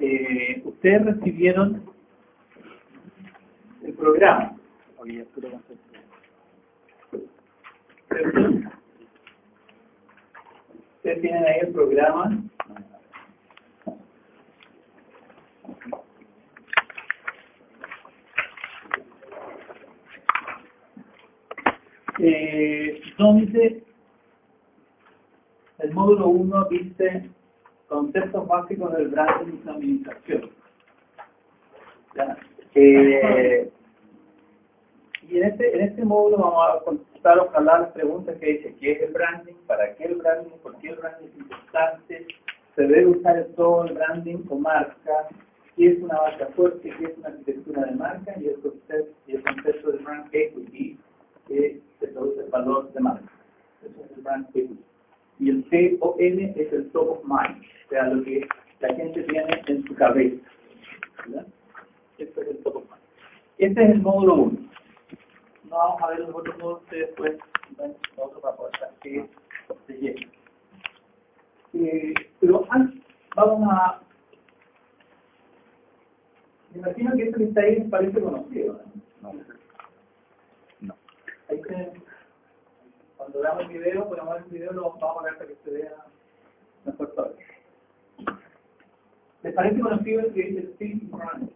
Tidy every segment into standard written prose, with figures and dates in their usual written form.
ustedes recibieron el programa. ¿Cierto? Ustedes tienen ahí el programa. Donde el módulo 1 dice conceptos básicos del branding y su administración. ¿Ya? Y en este módulo vamos a consultar, ojalá, las preguntas que dice: ¿qué es el branding? ¿Para qué el branding? ¿Por qué el branding es importante? ¿Se debe usar todo el branding o marca? ¿Qué es una marca fuerte? ¿Qué es una arquitectura de marca? Y el concepto de brand equity, que se traduce el valor de marca. Eso es el brand equity. Y el TON es el top of mind, o sea, lo que la gente tiene en su cabeza. ¿Verdad? Este es el top of mind. Este es el módulo 1. No vamos a ver los otros módulos, después otro para poder que se llegue. Pero antes, vamos a... Me imagino que esto que está ahí les parece conocido, ¿no? No. Ahí cuando veamos el video, podemos ver el video, lo vamos a ver para que se vea mejor todo. ¿Les parece conocido el que dice el Think Brand?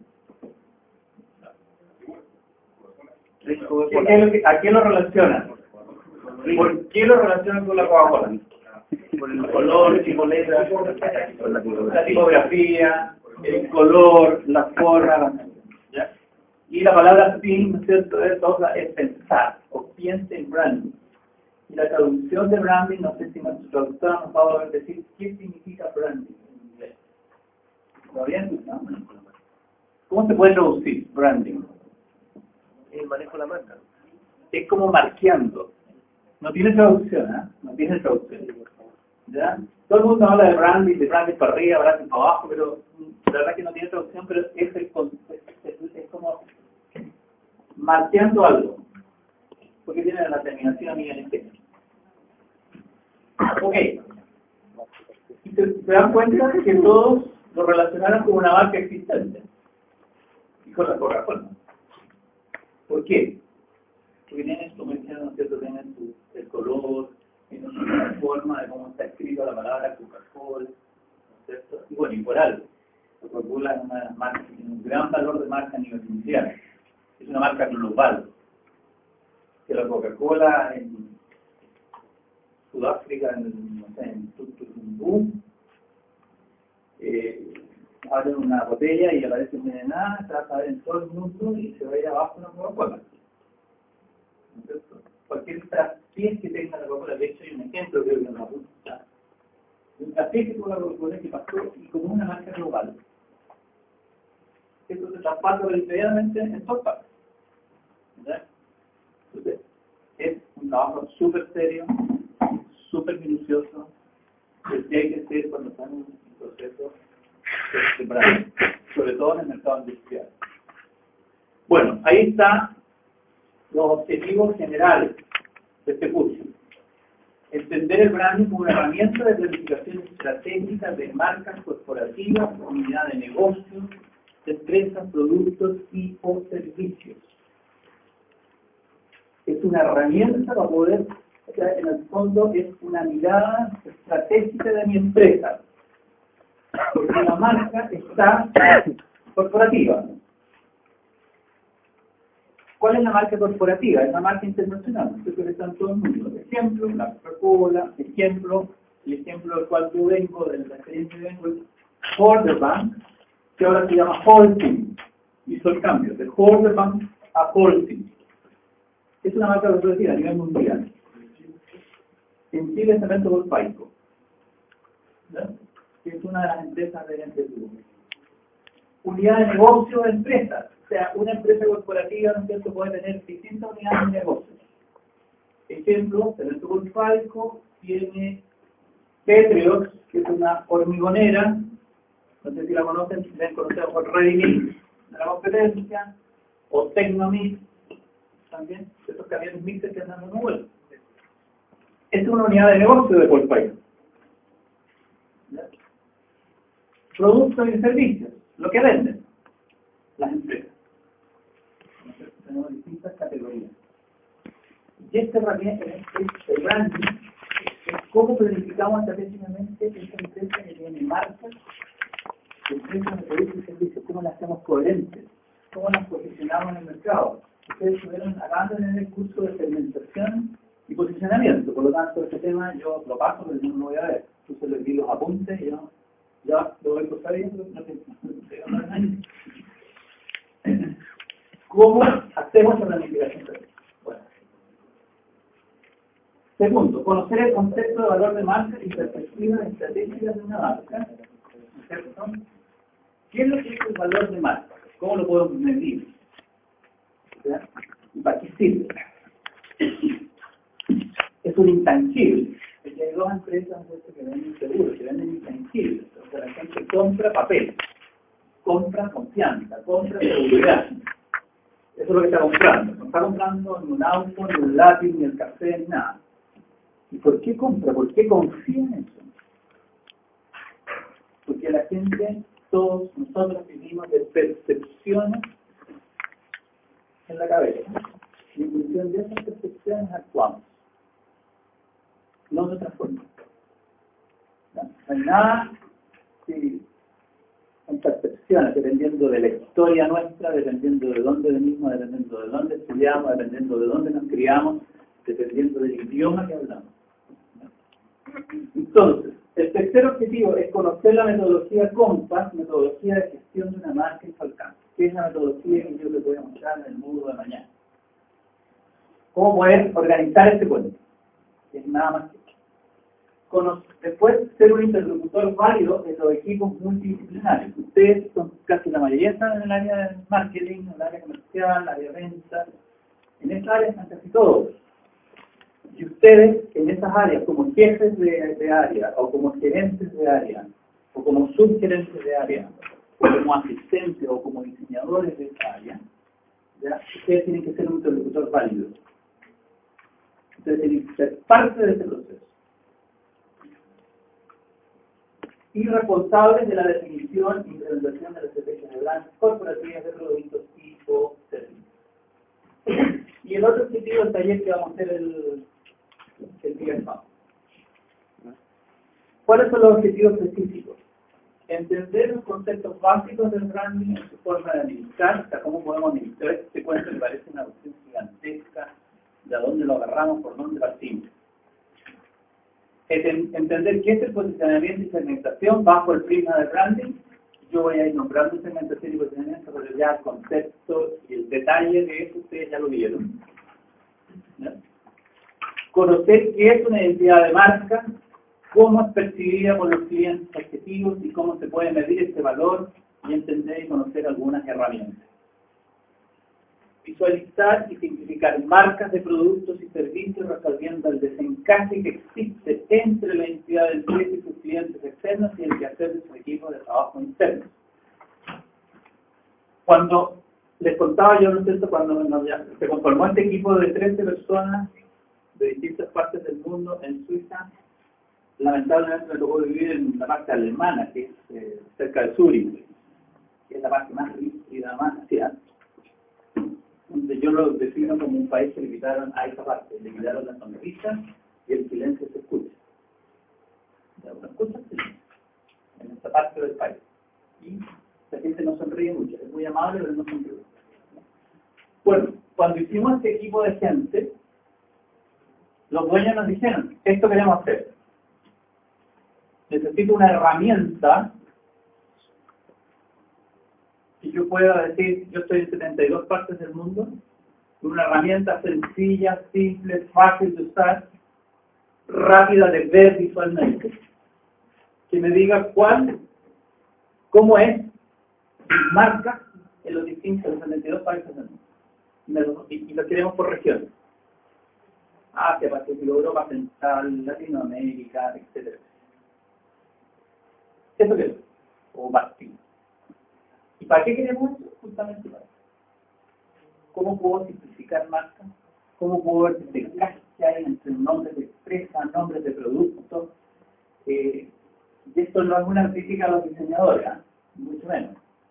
¿A qué lo relacionan? ¿Por qué lo relacionan con la Coca-Cola? Por el color, el tipo letra, la tipografía, el color, la forma, ¿ya? Y la palabra think, ¿no es cierto?, es pensar, o piensa en branding. Y la traducción de branding, no sé si nuestro traductor nos va a poder decir qué significa branding en inglés. ¿Lo habían escuchado? ¿Cómo se puede traducir branding? El manejo de la marca. Es como marqueando. No tiene traducción, ¿eh? No tiene traducción. ¿Ya? Todo el mundo habla de branding para arriba, branding para abajo, pero la verdad que no tiene traducción, pero es como marqueando algo. Porque tiene la terminación ING. Ok. Y se dan cuenta que todos lo relacionaron con una marca existente. Y con la Coca-Cola. ¿Por qué? Porque tienen, como decían, ¿no es cierto?, tienen el color, tienen la forma de cómo está escrita la palabra Coca-Cola, ¿no es cierto? Y bueno, y por algo. Coca-Cola es una de las marcas que tiene un gran valor de marca a nivel mundial. Es una marca global. Que la Coca-Cola en Sudáfrica, no sé, en Tutumbú, abren una botella y aparece un de nada, se va a saber en todo el mundo y se va a ir abajo una Coca-Cola. Cualquier traspié que tenga la Coca-Cola, de hecho hay un ejemplo, creo que en la punta. Un traspié que tuvo la Coca-Cola que pasó y como una marca global. Esto se traspasa inmediatamente en todas partes. ¿Verdad? Entonces, es un trabajo súper serio, súper minucioso, que hay que hacer cuando estamos en un proceso de branding, sobre todo en el mercado industrial. Bueno, ahí están los objetivos generales de este curso. Entender el branding como una herramienta de planificación estratégica de marcas corporativas, unidad de negocios, de empresas, productos y o servicios. Es una herramienta para poder, o sea, en el fondo es una mirada estratégica de mi empresa. Porque la marca está corporativa. ¿Cuál es la marca corporativa? Es la marca internacional. Esto que está en todo el mundo. Ejemplo, la Coca-Cola. Ejemplo, el ejemplo del cual yo vengo, de la experiencia que vengo, es Orderbank, que ahora se llama Holcim. Hizo el cambio de Orderbank a Holcim. Es una marca corporativa a nivel mundial. En Chile se vende por Paico, que es una de las empresas de NTT. Unidad de negocio de empresas. O sea, una empresa corporativa, ¿no es cierto?, puede tener distintas unidades de negocio. Ejemplo, Cemento Paico tiene Petriox, que es una hormigonera, no sé si la conocen, deben conocer por Redimix, de la competencia, o Tecnomix, también, estos camiones mixtos que andan dando vuelta. Esta es una unidad de negocio de Paico. Productos y servicios. lo que venden las empresas. Tenemos distintas categorías. Y esta herramienta, el branding, es cómo planificamos estratégicamente esta empresa que tiene marcas, empresas de productos y servicios, cómo las hacemos coherentes, cómo las posicionamos en el mercado. Ustedes estuvieron acabando de tener el curso de segmentación y posicionamiento, por lo tanto este tema yo lo paso, pero yo no lo voy a ver. Entonces les di los apuntes y yo ya lo voy sabiendo, no tengo ¿cómo hacemos la planificación? Bueno. Segundo, conocer el concepto de valor de marca y perspectivas estratégicas de una marca. ¿Cierto? ¿Qué es lo que es el valor de marca? ¿Cómo lo podemos medir? ¿Ya? ¿Y para qué sirve? Es un intangible. Porque hay dos empresas que venden seguros, que venden intangibles. O sea, la gente compra papel, compra confianza, compra seguridad. Eso es lo que está comprando. No está comprando ni un auto, ni un lápiz, ni el café, ni nada. ¿Y por qué compra? ¿Por qué confía en eso? Porque la gente, todos nosotros vivimos de percepciones en la cabeza. Y en función de esas percepciones actuamos. No de otra forma. No hay nada en percepciones, dependiendo de la historia nuestra, dependiendo de dónde venimos, dependiendo de dónde estudiamos, dependiendo de dónde nos criamos, dependiendo del idioma que hablamos. Entonces, el tercer objetivo es conocer la metodología COMPAS, metodología de gestión de una marca en su alcance. ¿Qué es la metodología que yo les voy a mostrar en el módulo de mañana? ¿Cómo poder organizar este cuento? Es nada más que después, ser un interlocutor válido en los equipos multidisciplinarios. Ustedes son casi la mayoría están en el área de marketing, en el área comercial, en el área de venta. En esta área están casi todos. Y ustedes, en esas áreas, como jefes de área, o como gerentes de área, o como subgerentes de área, o como asistentes, o como diseñadores de esa área, ¿ya? Ustedes tienen que ser un interlocutor válido. Ustedes tienen que ser parte de ese proceso. Y responsables de la definición y implementación de las estrategias de branding corporativas de productos y o servicios. Y el otro objetivo del taller que vamos a hacer el día sábado. ¿Cuáles son los objetivos específicos? Entender los conceptos básicos del branding en su forma de administrar, o sea, cómo podemos administrar este cuento que parece una opción gigantesca, de dónde lo agarramos, por dónde partimos. Entender qué es el posicionamiento y segmentación bajo el prisma del branding. Yo voy a ir nombrando segmentación y posicionamiento, pero ya el concepto y el detalle de eso ustedes ya lo vieron. ¿No? Conocer qué es una identidad de marca, cómo es percibida por los clientes objetivos y cómo se puede medir este valor y entender y conocer algunas herramientas. Visualizar y simplificar marcas de productos y servicios resolviendo el desencaje que existe entre la entidad del cliente y sus clientes externos y el quehacer de su equipo de trabajo interno. Cuando les contaba yo, ¿no es cierto?, cuando se conformó este equipo de 13 personas de distintas partes del mundo en Suiza, lamentablemente me tocó vivir en la parte alemana, que es cerca de Zúrich, que es la parte más rígida, más hacia donde yo lo defino como un país que le quitaron a esa parte, le quitaron la sonrisa y el silencio se escucha. ¿Se escucha? Sí. En esta parte del país. Y la gente no sonríe mucho, es muy amable, pero no sonríe. Bueno, cuando hicimos este equipo de gente, los dueños nos dijeron, esto queremos hacer. Necesito una herramienta que yo pueda decir, yo estoy en 72 partes del mundo, una herramienta sencilla, simple, fácil de usar, rápida de ver visualmente, que me diga cómo es mi marca en los distintos 72 países del mundo. Y lo queremos por regiones. Asia, Pacífico, Europa Central, Latinoamérica, etc. ¿Eso qué es? O Bastille. ¿Y para qué queremos eso? Justamente para eso. ¿Cómo puedo simplificar marcas? ¿Cómo puedo ver el desgaste que hay entre nombres de empresas, nombres de productos? Y esto no es una crítica a los diseñadores, mucho menos.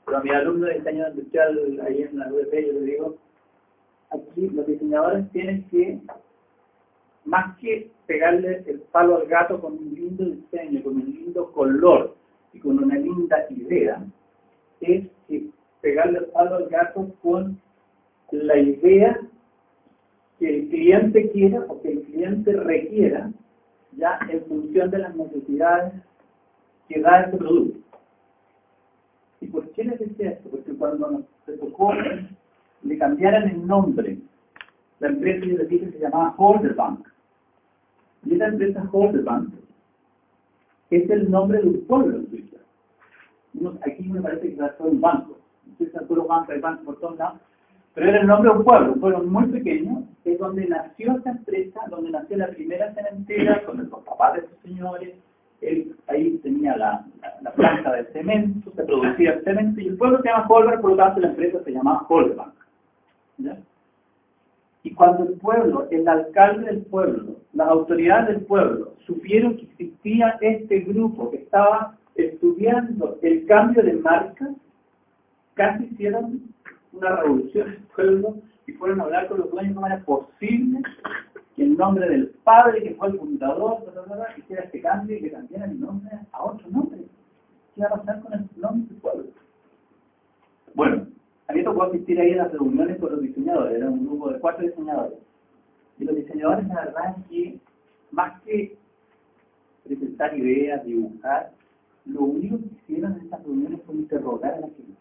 Pero a mis alumnos de diseño industrial ahí en la UDP yo les digo, aquí los diseñadores tienen que, más que pegarle el palo al gato con un lindo diseño, con un lindo color y con una linda idea, es que pegarle el palo al gato con la idea que el cliente quiera o que el cliente requiera, ya en función de las necesidades que da ese producto. ¿Y por qué les decía esto? Porque cuando nos tocó le cambiaran el nombre, la empresa, yo les dije, se llamaba Holderbank. Y esa empresa Holderbank es el nombre de un pueblo en Suiza. Aquí me parece que fue un banco. En Suiza solo banco, hay bancos por todos lados. Pero era el nombre de un pueblo muy pequeño, que es donde nació esta empresa, donde nació la primera cementera, con los papás de estos señores. Él ahí tenía la planta de cemento, se producía el cemento, y el pueblo se llama Holberg, por lo tanto la empresa se llamaba Holderbank. ¿Ya? Y cuando el pueblo, el alcalde del pueblo, las autoridades del pueblo, supieron que existía este grupo que estaba estudiando el cambio de marca, casi hicieron una revolución en el pueblo y fueron a hablar con los dueños cómo era posible que el nombre del padre, que fue el fundador, hiciera este cambio y que cambiara el nombre a otro nombre. ¿Qué va a pasar con el nombre del pueblo? Bueno, a mí me tocó asistir ahí a las reuniones con los diseñadores, era un grupo de 4 diseñadores. Y los diseñadores, la verdad es que, más que presentar ideas, dibujar, lo único que hicieron en estas reuniones fue interrogar a la gente.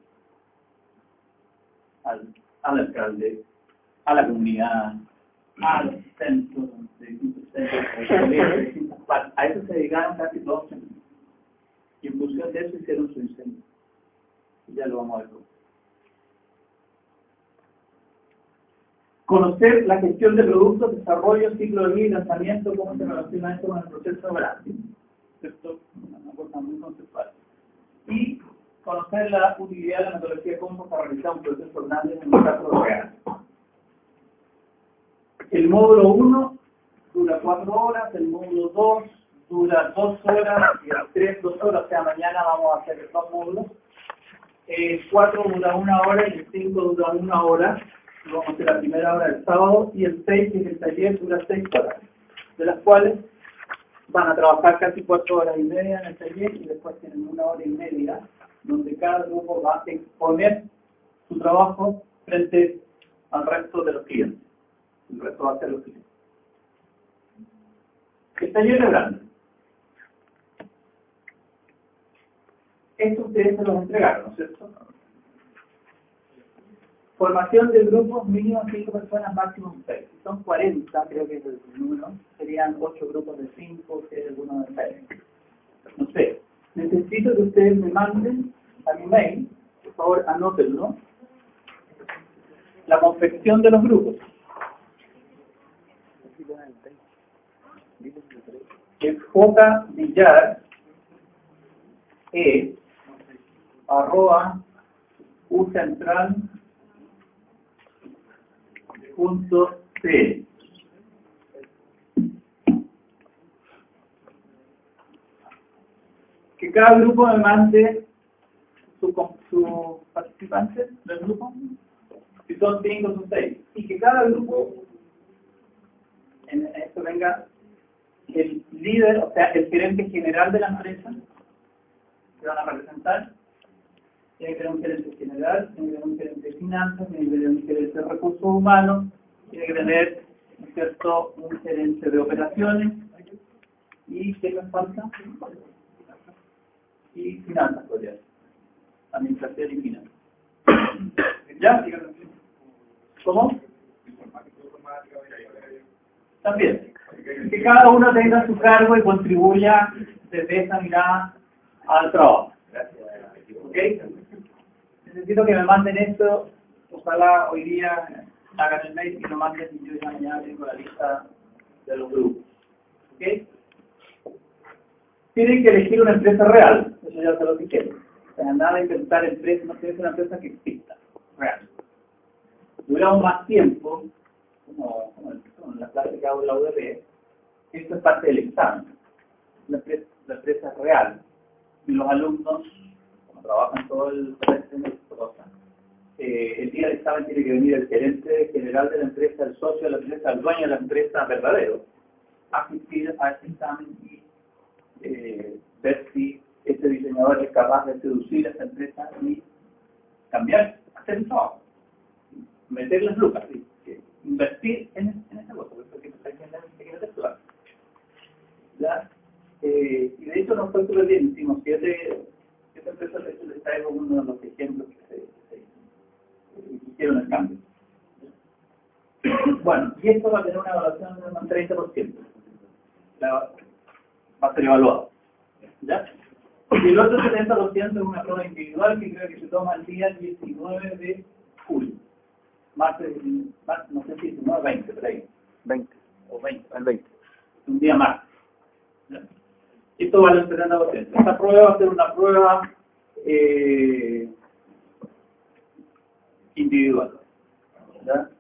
Al alcalde, a la comunidad, a los centros, de distintos centros, de distintas partes. A eso se dedicaron casi 2 años. Y en función de eso hicieron su diseño. Y ya lo vamos a ver. Conocer la gestión de productos, desarrollo, ciclo de vida, lanzamiento, cómo se relaciona esto con el proceso de branding. Esto es una cosa muy conceptual. Y conocer la utilidad de la metodología Compo para realizar un proceso de branding en un caso real. El módulo 1 dura 4 horas, el módulo 2 dura 2 horas, y el 3 2 horas, o sea, mañana vamos a hacer 2 módulos. El 4 dura 1 hora y el 5 dura 1 hora. Vamos a hacer la primera hora del sábado, y el 6, que es el taller, dura 6 horas, de las cuales van a trabajar casi 4 horas y media en el taller, y después tienen 1 hora y media, donde cada grupo va a exponer su trabajo frente al resto de los clientes. El resto va a ser los clientes. El taller de branding. Esto ustedes se los entregaron, ¿no es cierto? Formación de grupos, mínimo 5 personas, máximo 6. Si son 40, creo que es el número, serían 8 grupos de 5, si hay alguno de 6. No sé. Necesito que ustedes me manden a mi mail, por favor anótenlo, la confección de los grupos. Es jvillar @ucentral.cl. Que cada grupo me mande su participante del grupo, si son 5 o 6, y que cada grupo, en esto venga el líder, o sea, el gerente general de la empresa, que van a representar. Tiene que tener un gerente general, tiene que tener un gerente de finanzas, tiene que tener un gerente de recursos humanos, tiene que tener, ¿cierto?, un gerente de operaciones. ¿Y qué nos falta? Y finanzas, podría ser. Administración y finanzas. ¿Ya? ¿Cómo? También. Que cada uno tenga su cargo y contribuya desde esa mirada al trabajo. ¿Ok? Necesito que me manden esto. Ojalá hoy día hagan el mail y lo manden, y yo ya mañana tengo la lista de los grupos. ¿Ok? Tienen que elegir una empresa real. Eso ya se lo dije. O sea, nada de inventar empresas, no tiene que ser una empresa que exista. Real. Duramos más tiempo, como en la clase que hago en la UDP, esto es parte del examen. La empresa es real. Y los alumnos, como trabajan todo el diseño de cosa. El día del examen tiene que venir el gerente general de la empresa, el socio de la empresa, el dueño de la empresa verdadero, a asistir a este examen y ver si este diseñador es capaz de seducir a esta empresa y cambiar, hacer un trabajo, meter las lucas, ¿sí? Invertir en esa cosa, porque hay que actuar. Y de hecho nos fue súper bien, hicimos 7 empresas, de hecho les traigo uno de los ejemplos que hicieron el cambio. Bueno, y esto va a tener una evaluación de un 30%. Va a ser evaluado. ¿Ya? Y el otro 70% es una prueba individual que creo que se toma el día 19 de julio. No sé si 19 o 20, por ahí. 20. O 20. El 20. Un día más. ¿Ya? Esto vale el 70%. Esta prueba va a ser una prueba individual. ¿Ya?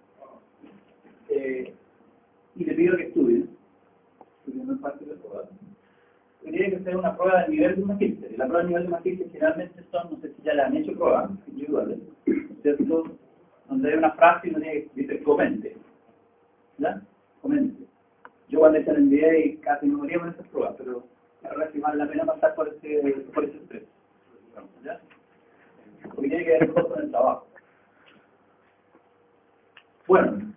Y le pido que estudien, porque no es parte del programa. Tiene que ser una prueba de nivel de magíster. Y la prueba de nivel de magíster generalmente son, no sé si ya le han hecho pruebas individuales, ¿cierto? Donde hay una frase y uno tiene que decir, comente. ¿Ya? Comente. Yo cuando hice el MBA casi no moría con esas pruebas, pero la verdad es que vale la pena pasar por ese estrés. ¿Ya? Porque tiene que ver con el trabajo. Bueno.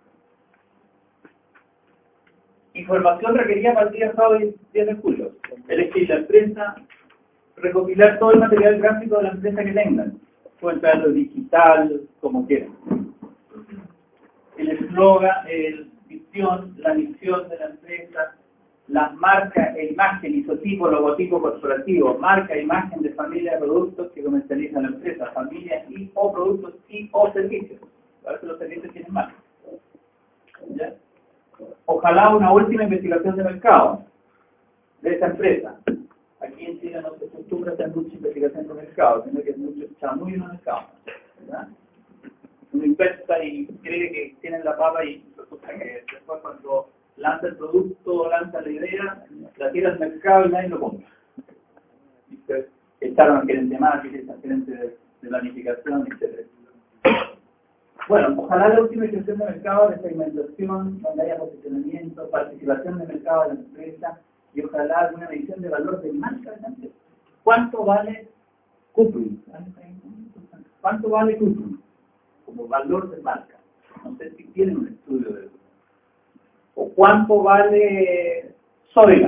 Información requerida para el día sábado 10 de julio. Elegir la empresa, recopilar todo el material gráfico de la empresa que tengan. Pueden traerlo digital, como quieran. El eslogan, la misión de la empresa, las marcas e imagen, isotipo, logotipo corporativo, marca, imagen de familia de productos que comercializa la empresa, familia y o productos y o servicios. A veces los servicios tienen marca. ¿Ya? Ojalá una última investigación de mercado de esa empresa. Aquí en Chile no se acostumbra a hacer mucha investigación de mercado, sino que es mucho chamullo en el mercado. ¿Verdad? Uno inversa y cree que tienen la papa y resulta que después cuando lanza el producto, lanza la idea, la tira al mercado y nadie lo compra. Y pues, echaron al gerente de marketing, al gerente de planificación, etc. Bueno, ojalá la última investigación de mercado, de segmentación, donde haya posicionamiento, participación de mercado de la empresa y ojalá alguna medición de valor de marca de la empresa. ¿Cuánto vale Cuprum? ¿Cuánto vale Cuprum? Como valor de marca. No sé si tienen un estudio de eso. ¿O cuánto vale Zoila?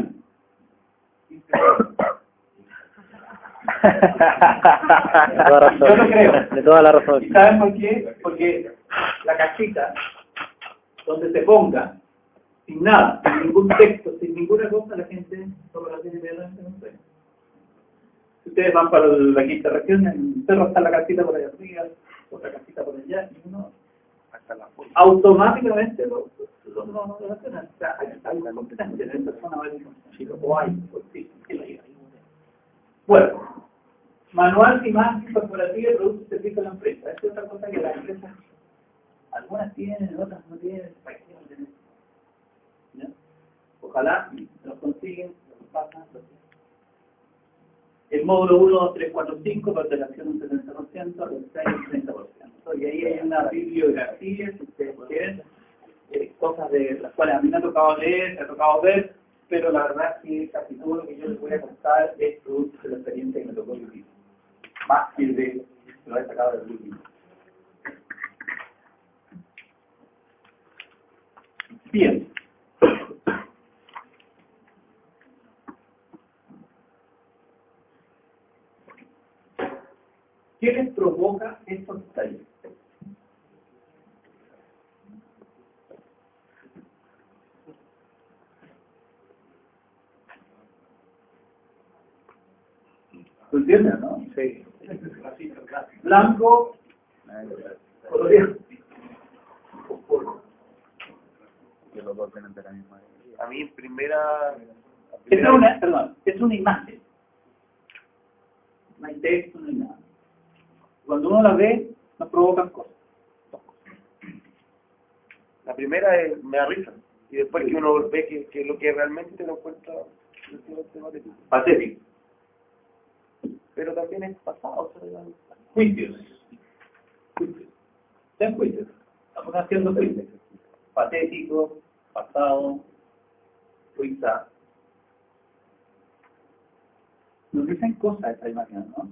Yo lo creo. De toda la razón. ¿Y saben por qué? Porque la cajita donde se ponga, sin nada, sin ningún texto, sin ninguna cosa, la gente sobre la tiene delante, no sé. Si ustedes van para la quinta región, en el cerro está la casita por allá arriba, otra casita por allá, y uno automáticamente lo hace. O sea, hay una competencia, la persona va a decir, o hay, pues sí, bueno. Manual de imagen corporativa de productos y servicios de la empresa. Esta es otra cosa que las empresas, algunas tienen, otras no tienen, ¿ya? Ojalá los consiguen, los pasan. El módulo 1, 2, 3, 4, 5, participación un 70%, el 6 un 30%. Y ahí hay una bibliografía, si ustedes quieren, cosas de las cuales a mí me ha tocado leer, me ha tocado ver, pero la verdad es que casi todo lo que yo les voy a contar es producto de la experiencia que me tocó vivir. Más que de lo he sacado del último. Bien. ¿Qué les provoca estos talleres? ¿Lo entienden, no? Sí. Blanco, colorido. Que los dos vienen de la misma. A mí, primera Es una imagen. No hay texto, no hay nada. Cuando uno la ve, nos provocan cosas. La primera es, me da risa. Y después que uno ve que lo que realmente lo encuentra Patético. pero también es pasado. Juicios. Ten juicios. Estamos haciendo juicios. Patético, pasado, risa. Nos dicen cosas esta imagen, ¿no?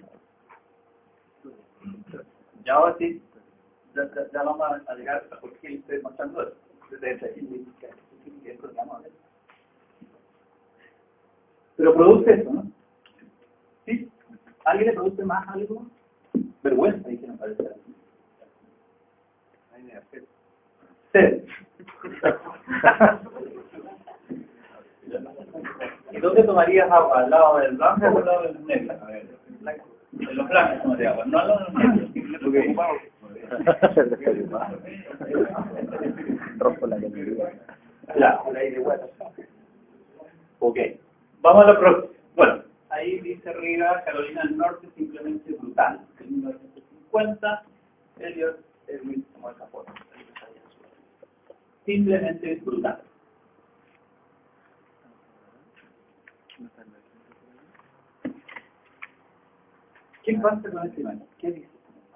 Ya ahora sí, ya vamos a llegar a por qué estoy mostrando eso. Pero produce eso, ¿no? ¿Sí? ¿Alguien le produce más algo? Vergüenza, dije, me parece. Sed. ¿Y dónde tomarías agua? ¿Al lado del blanco o al lado del negro? A ver, en los blancos tomaría agua, no al lado del negro. Rojo la cañería. Ya, ok. Vamos a la próxima. Bueno, ahí dice arriba, Carolina del Norte simplemente brutal. En 1950, Elliot Erwin tomó esa foto. Simplemente brutal. ¿Qué pasa con esta imagen? ¿Qué dice?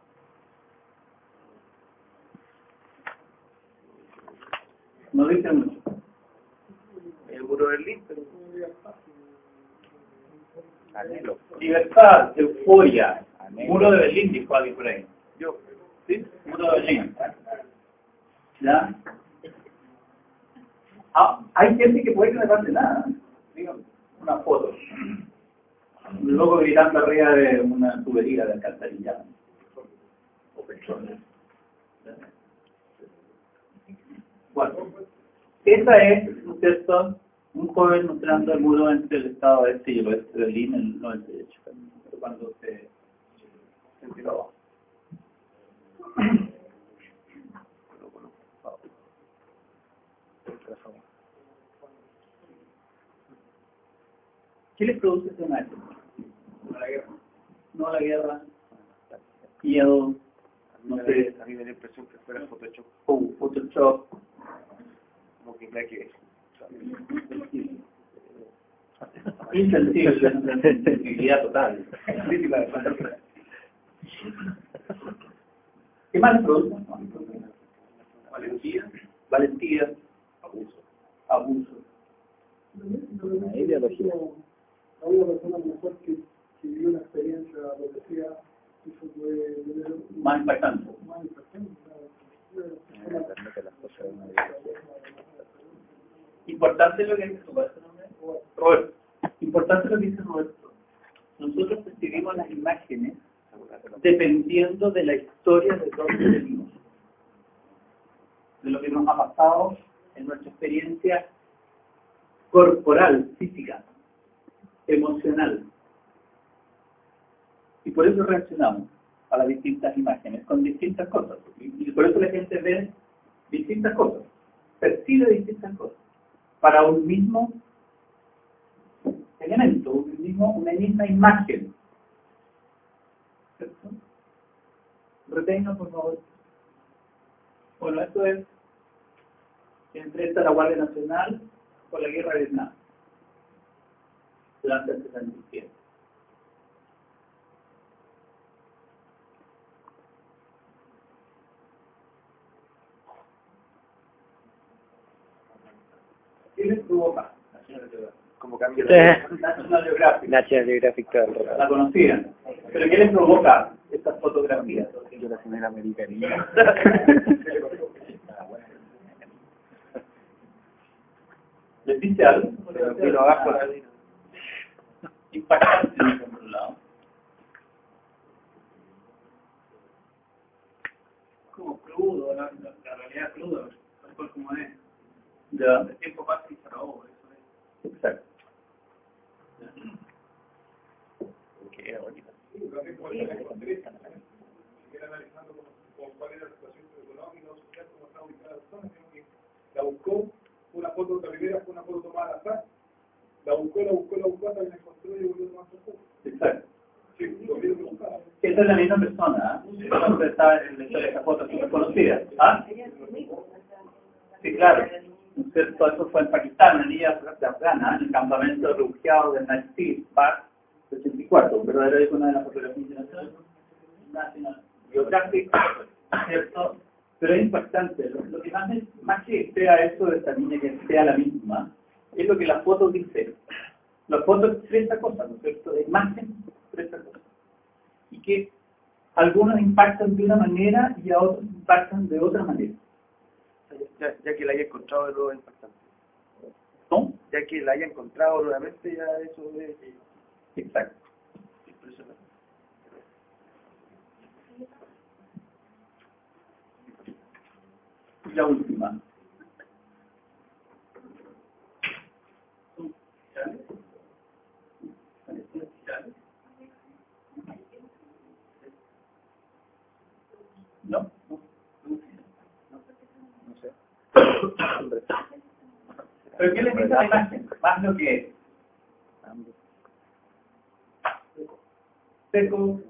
No dice mucho. El muro de Berlín, pero Anhelo. Libertad, euforia. Anhelo. Muro de Berlín, dijo alguien por ahí. yo. ¿Sí? Muro de Berlín. ¿Ya? Ah, hay gente que puede que no le pase nada. Digo, una foto. Un loco gritando arriba de una tubería de alcantarillado. O petróleo. Bueno, esa es, ¿no es cierto?, un joven mostrando el muro entre el estado este y el oeste de Berlín en el 98, cuando se enteró. ¿Qué les produce esa imagen? No la guerra. No la guerra, miedo, no sé, A mí me da la impresión que fuera Photoshop. Photoshop. Como que nada que ver. Insensibilidad total. ¿Qué más les produce? Valentía. Valentía, abuso. Una ideología. Hay una persona mejor que vivió una experiencia, lo que sea, eso puede tener Más impactante. más impactante. Realmente las cosas de una ideología. Importante lo que dice Roberto. Importante lo que dice Roberto. Nosotros percibimos las imágenes dependiendo de la historia de donde venimos, de lo que nos ha pasado en nuestra experiencia corporal, física, emocional. Y por eso reaccionamos a las distintas imágenes, con distintas cosas. Y por eso la gente ve distintas cosas, percibe distintas cosas, para un mismo elemento, una misma imagen. ¿Cierto? Retenga, por favor. Bueno, esto es que enfrenta la Guardia Nacional con la guerra de Vietnam durante el 67. ¿Qué les provoca? Como cambio National Geographic. National Geographic todo el rato. La conocían. ¿Pero qué les provoca estas fotografías? Yo la señora americanía. ¿Les dice algo? vino abajo la Impactante, por un lado. como crudo, la realidad cruda, tal cual como es. Ya. El tiempo pasa y se acabó, eso es. Exacto. Qué bonito. Analizando cuál era la situación económica o social, cómo estaba ubicada la zona, creo que la buscó, una foto de primera fue una foto tomada al azar, la buscó, hasta que la encontró y volvió a tomar su foto. Exacto. Sí, lo vieron que buscaba. Esa es la misma persona, ¿eh? Entonces está en la historia de esta foto súper conocida. ¿Ah? Sí, claro. ¿Cierto? Eso fue en Pakistán, una niña de afgana, en el campamento de refugiados de Nasir, Park, 84, un verdadero icono de la fotografía internacional. National Geographic, ¿cierto? Pero es impactante. Lo que más que sea eso de esta niña que sea la misma, es lo que la foto dice. La foto expresa cosas, ¿no es cierto? La imagen expresa cosas. Y que algunos impactan de una manera y a otros impactan de otra manera. Ya que la haya encontrado es lo impactante. ¿No? Ya que la haya encontrado nuevamente, ya eso es Exacto. impresionante. Y la última. No, no. No sé. ¿Pero qué le dice a la imagen? Más lo que es. Seco,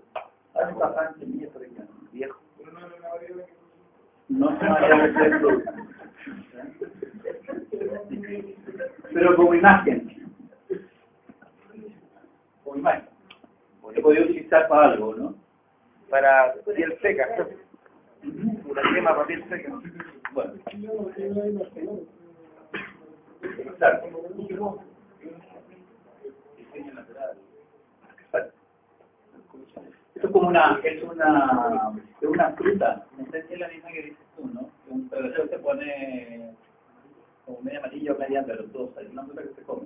Viejo. no se vaya a meter fruta. Pero como imagen. Como imagen. Se podía utilizar para algo, ¿no? Para piel seca. Una crema para piel seca. Bueno. Exacto. Esto es como es una fruta, no sé si es la misma que dices tú, ¿no? Pero eso se pone como media amarilla o media verdosa, es una fruta que se come.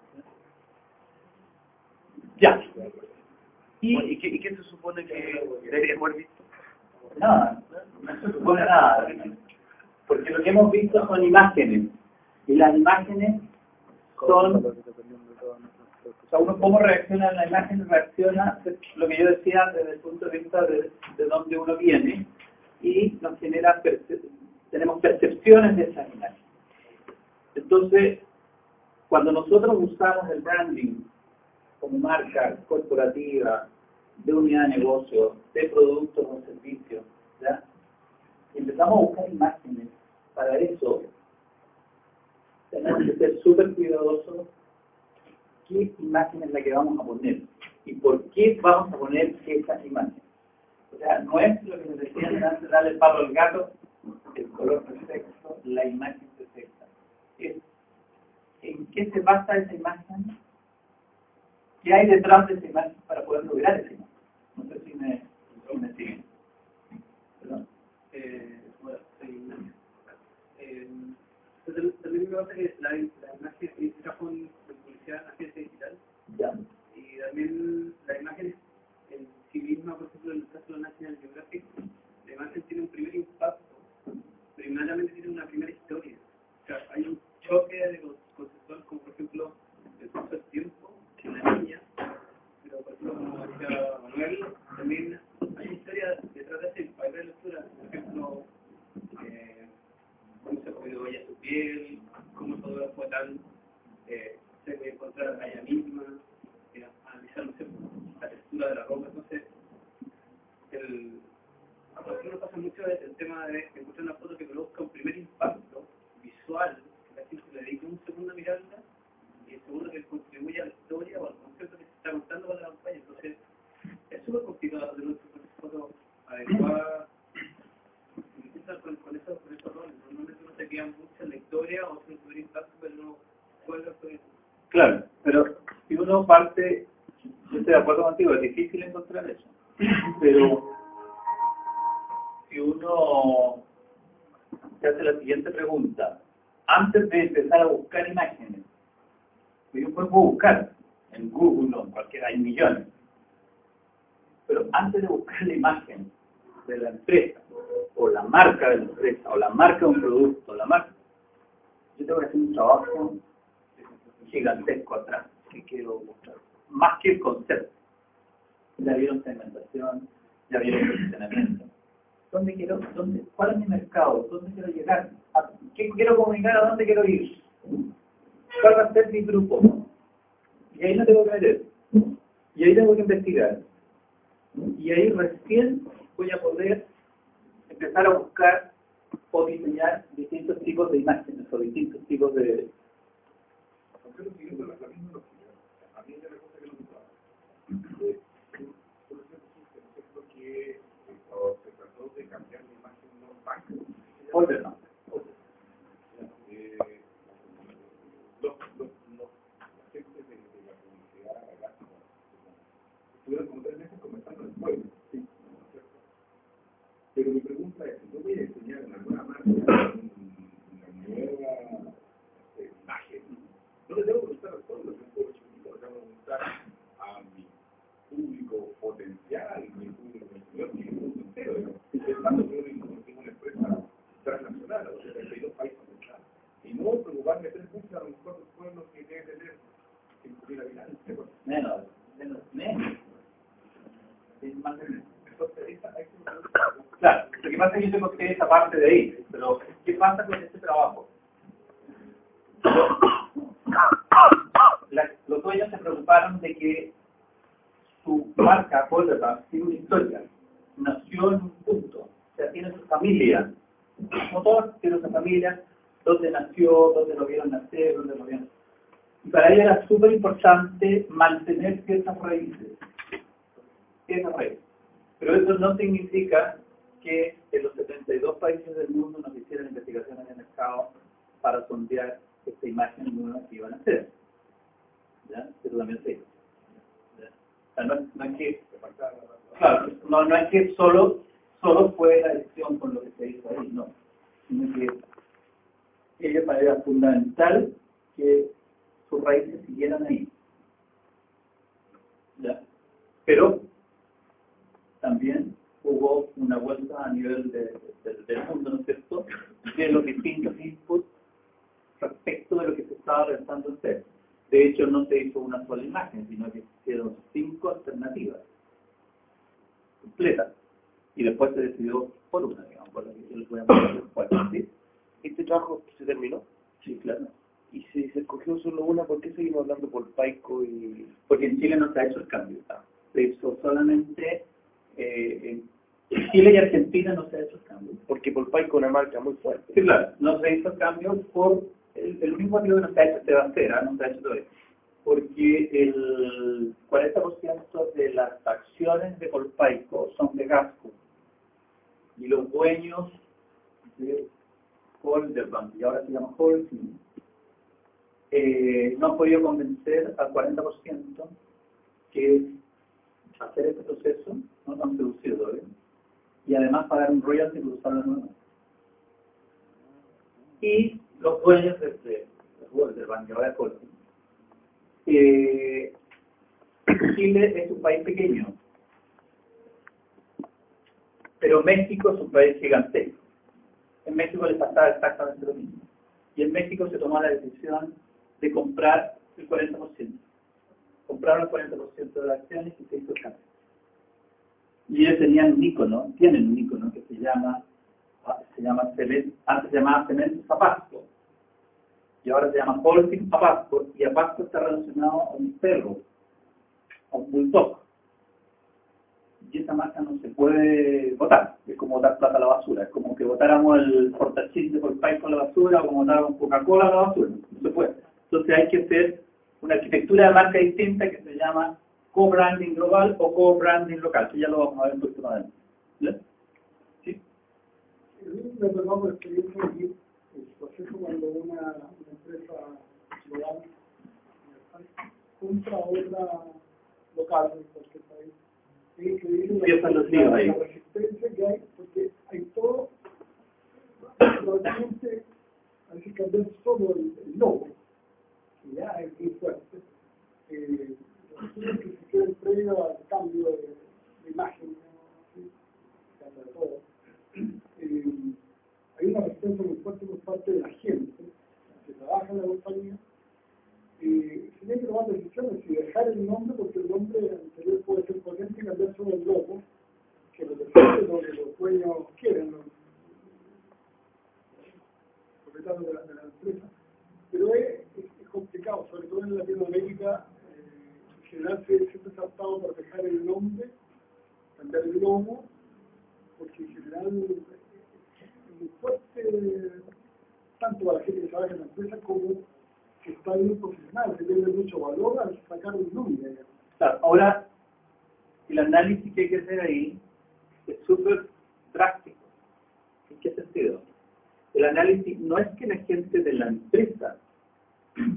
Ya. ¿Y qué se supone que deberíamos haber visto? Nada, no se supone nada, porque lo que hemos visto son imágenes, y las imágenes son... O sea, uno cómo reacciona a la imagen, reacciona, lo que yo decía, desde el punto de vista de dónde uno viene, y nos genera, tenemos percepciones de esas imágenes. Entonces, cuando nosotros usamos el branding como marca corporativa, de unidad de negocio, de productos o servicios, ¿ya? Y empezamos a buscar imágenes para eso, tenemos que ser súper cuidadosos qué imagen es la que vamos a poner y por qué vamos a poner esa imagen. O sea, no es lo que nos decían antes, darle el palo al gato, el color perfecto, la imagen perfecta. Es en qué se basa esa imagen, qué hay detrás de esa imagen para poder lograr esa imagen. No sé si me siguen. ¿Perdón? Bueno, también me pasa que la imagen trabajo en publicidad, agencia digital, Ya. y también la imagen en sí misma, por ejemplo, en el caso de National Geographic, la imagen tiene un primer impacto, pero inmediatamente tiene una primera historia. O sea, hay un choque de conceptual, como por ejemplo, el paso del tiempo, una niña, pero por ejemplo, como decía Manuel, también hay una historia detrás de ese impacto de lectura, por ejemplo, cómo se cuidó ella su piel, cómo todo fue tan se puede encontrar a ella misma, analizar, no sé, la textura de la ropa. Entonces, a nosotros nos pasa mucho el tema de encontrar una foto que produzca un primer impacto visual, que la gente le dedique un segundo a mirarla, y el segundo que contribuye a la historia o al concepto que se está contando para la campaña. Entonces, es súper complicado de nuestro foto adecuada. Con esos roles, normalmente uno se queda mucho en la historia o en el impacto, pero no juega con eso. Claro, pero si uno parte, yo estoy de acuerdo contigo, es difícil encontrar eso. Pero si uno se hace la siguiente pregunta, antes de empezar a buscar imágenes, yo puedo buscar en Google o en cualquiera, hay millones, pero antes de buscar la imagen de la empresa, o la marca de la empresa, o la marca de un producto, yo tengo que hacer un trabajo gigantesco atrás que quiero mostrar, más que el concepto. Ya vieron segmentación, ya vieron posicionamiento. ¿Cuál es mi mercado? ¿Dónde quiero llegar? ¿Qué quiero comunicar? ¿A dónde quiero ir? ¿Cuál va a ser mi grupo? Y ahí me tengo que meter. Y ahí tengo que investigar. Y ahí recién voy a poder empezar a buscar o diseñar distintos tipos de imágenes o distintos tipos de... Pero siguiendo la misma lógica, a mí hay una cosa que no me gustaba. Por ejemplo, que pregunta es, si yo voy a diseñar en alguna marca una nueva imagen, no le debo preguntar a todos los que puedo preguntar a mi público potencial, mi público consumidor, mi mundo entero, pensando que tengo una empresa transnacional a los 72 países, y no preocuparme 3 veces a lo mejor los pueblos que deben tener 5.000 habitantes. Menos. Es más de menos. Claro, lo que pasa es que yo tengo que esa parte de ahí, pero ¿qué pasa con este trabajo? Los dueños se preocuparon de que su marca, Polderbank, tiene una historia, nació en un punto, o sea, tiene su familia, como todos tienen su familia, dónde nació, dónde lo vieron nacer, dónde lo vieron. Y para ellos era súper importante mantener ciertas raíces. Pero eso no significa que en los 72 países del mundo nos hicieran investigaciones de mercado para sondear esta imagen nueva que iban a hacer. ¿Ya? Eso también se hizo. O sea, no es que, claro, no es que solo fue la decisión con lo que se hizo ahí, no. Sino que ellos para ellos era fundamental que sus raíces siguieran ahí. ¿Ya? Pero también hubo una vuelta a nivel del mundo, ¿no es cierto?, de los distintos inputs respecto de lo que se estaba pensando hacer. De hecho, no se hizo una sola imagen, sino que se hicieron 5 alternativas completas. Y después se decidió por una, digamos, por la que yo les voy a mostrar después. ¿Sí? ¿Este trabajo se terminó? Sí, claro. Y si se escogió solo una, ¿por qué seguimos hablando por Paico y...? Porque en Chile no se ha hecho el cambio. Se hizo solamente en Chile y Argentina no se ha hecho el cambio. Porque por Paico es una marca muy fuerte. Sí, claro. No se hizo el cambio por el único motivo que no se ha hecho, se va a hacer, no se ha hecho todavía. Porque el 40% de las acciones de Polpaico son de Gasco. Y los dueños de Polderbank, y ahora se llama Holcim, no han podido convencer al 40% que hacer este proceso, no lo han producido todavía, y además pagar un royalty por usar la nueva. Y los dueños de Polderbank, y ahora de Holcim, Chile es un país pequeño, pero México es un país gigantesco. En México les pasaba exactamente lo mismo. Y en México se tomó la decisión de comprar el 40%. Compraron el 40% de las acciones y se hizo el cambio. Y ellos tenían un ícono, tienen un ícono que se llama Cemento, antes se llamaba Cemento Zapasco. Y ahora se llama Holcim Apasco, y Apasco está relacionado a un perro, a un bulldog. Y esa marca no se puede votar, es como botar plata a la basura, es como que votáramos el portachín de Polpaico a la basura o como votáramos Coca-Cola a la basura, no se puede. Entonces hay que hacer una arquitectura de marca distinta que se llama co-branding global o co-branding local, que ya lo vamos a ver un poquito más adelante. ¿Ya? ¿Sí? Me tocó por experiencia aquí el proceso cuando una empresa global compra otra local en cualquier país. Es increíble la resistencia que hay, porque hay todo, probablemente hay que cambiar solo el logo, que ya es muy fuerte. Los estudios que se quedan previo al cambio de imagen, ¿sí? Cambia todo. Hay una resistencia muy fuerte por parte de la gente que trabaja en la compañía. Se tiene que tomar decisiones y dejar el nombre, porque el nombre anterior puede ser potente y cambiar solo el logo, que lo que los dueños quieren, los propietarios de la empresa. Pero es complicado, sobre todo en Latinoamérica. En general siempre se ha optado por dejar el nombre, cambiar el logo, porque en general es muy fuerte, tanto para la gente que trabaja en la empresa como que está bien profesional, se pierde mucho valor al sacar un nombre. Claro, ahora, el análisis que hay que hacer ahí es súper drástico. ¿En qué sentido? El análisis no es que la gente de la empresa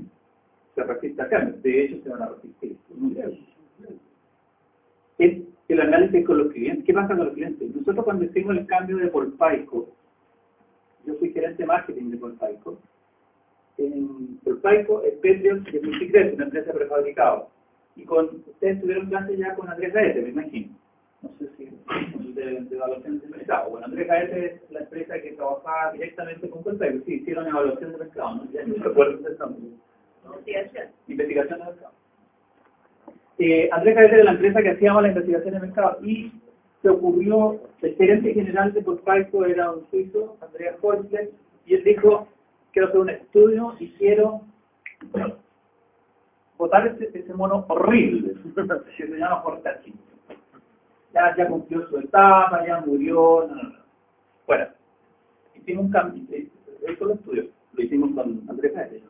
se resista a cambios, de hecho se van a resistir. Es que el análisis con los clientes. ¿Qué pasa con los clientes? Nosotros cuando hicimos el cambio de Polpaico, yo fui gerente de marketing de Polpaico. En Polpaico, Espetrios y Multicres, una empresa prefabricada. Y ustedes tuvieron clase ya con Andrés Gaete, me imagino. No sé si de evaluación de mercado. Bueno, Andrés Gaete es la empresa que trabajaba directamente con Polpaico. Sí, hicieron evaluación de mercado, ¿no? Ya no recuerdo ese nombre. Investigación de mercado. Andrés Gaete era la empresa que hacíamos la investigación de mercado y se ocurrió, el gerente general de Polpaico era un suizo, Andreas Holzler, y él dijo, quiero hacer un estudio y quiero botar ese mono horrible, que se llama Fortachín. Ya cumplió su etapa, ya murió, no. Bueno, hicimos un cambio, eso lo estudió, lo hicimos con Andrés Gaete,